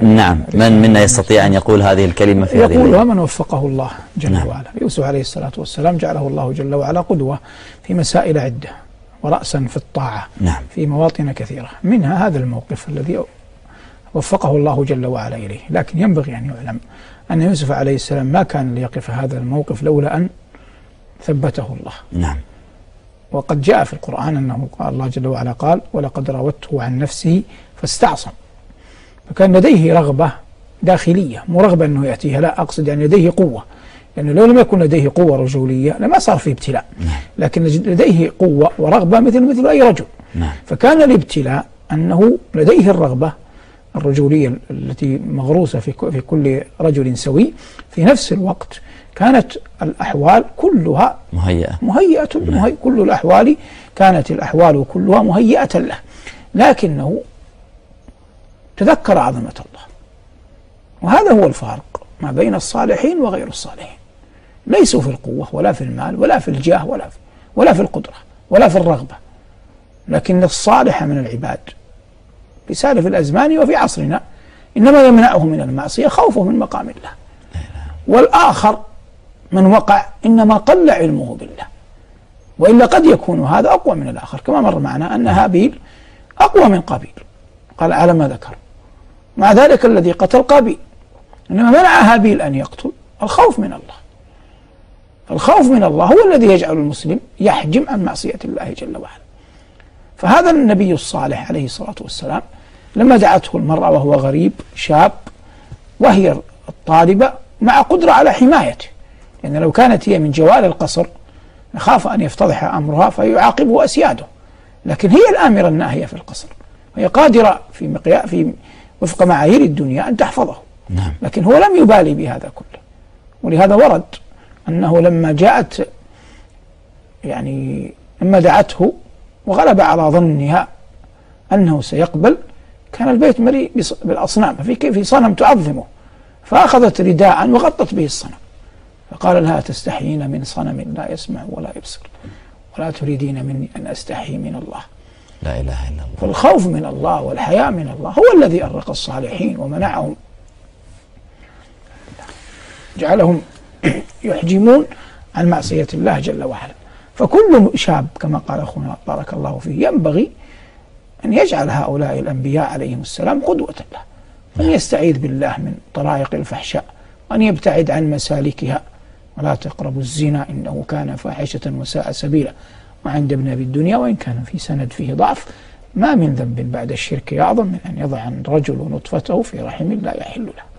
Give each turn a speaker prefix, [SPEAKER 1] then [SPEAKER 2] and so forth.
[SPEAKER 1] نعم. من منا يستطيع أن يقول هذه الكلمة في هذه الليلة؟
[SPEAKER 2] يقولها من وفقه الله جل وعلا. يوسف عليه الصلاة والسلام جعله الله جل وعلا قدوة في مسائل عدة ورأسا في الطاعة في مواطن كثيرة، منها هذا الموقف الذي وفقه الله جل وعلا إليه. لكن ينبغي أن يعلم أن يوسف عليه السلام ما كان ليقف هذا الموقف لولا أن ثبته الله. وقد جاء في القرآن أنه قال الله جل وعلا قال: ولقد راودته عن نفسه فاستعصم. فكان لديه رغبة داخلية، مو رغبة أنه يأتيها، لا، أقصد يعني لديه قوة، لأنه لو لم يكن لديه قوة رجولية لما صار في ابتلاء. لكن لديه قوة ورغبة مثل أي رجل. فكان الابتلاء أنه لديه الرغبة الرجولية التي مغروسة في كل رجل سوي، في نفس الوقت كانت الأحوال كلها مهيئة. كل الأحوال كانت الأحوال كلها مهيئة له، لكنه تذكر عظمة الله. وهذا هو الفارق ما بين الصالحين وغير الصالحين. ليسوا في القوة ولا في المال ولا في الجاه ولا في القدرة ولا في الرغبة، لكن الصالح من العباد في سالف الأزمان وفي عصرنا إنما يمنعه من المعصية خوفه من مقام الله. والآخر من وقع إنما قل علمه بالله، وإلا قد يكون هذا أقوى من الآخر، كما مر معنا أن هابيل أقوى من قابيل، قال على ما ذكر. مع ذلك الذي قتل قابيل، إنما منع هابيل أن يقتل الخوف من الله. الخوف من الله هو الذي يجعل المسلم يحجم عن معصية الله جل وعلا. فهذا النبي الصالح عليه الصلاة والسلام لما دعته المرأة وهو غريب شاب وهي الطالبة مع قدرة على حمايته، لأن لو كانت هي من جوال القصر خاف أن يفتضح أمرها فيعاقبه أسياده، لكن هي الآمرة الناهية في القصر، وهي قادرة في وفق معايير الدنيا أن تحفظه. لكن هو لم يبالي بهذا كله. ولهذا ورد أنه لما جاءت لما دعته وغلب على ظنها أنه سيقبل، كان البيت مليء بالأصنام، في صنم تعظمه، فأخذت رداء وغطت به الصنم، فقال لها: تستحيين من صنم لا يسمع ولا يبصر ولا تريدين مني أن أستحي من الله.
[SPEAKER 1] لا إله إلا الله.
[SPEAKER 2] فالخوف من الله والحياء من الله هو الذي أرق الصالحين ومنعهم، جعلهم يحجمون عن معصية الله جل وعلا. فكل شاب كما قال أخونا بارك الله فيه ينبغي أن يجعل هؤلاء الأنبياء عليهم السلام قدوة له، أن يستعيذ بالله من طرائق الفحشاء، وأن يبتعد عن مسالكها، ولا تقربوا الزنا إنه كان فاحشة وساء سبيلا. وعند ابن أبي الدنيا وإن كان في سند فيه ضعف: ما من ذنب بعد الشرك أعظم من أن يضع الرجل نطفته في رحم لا يحل له.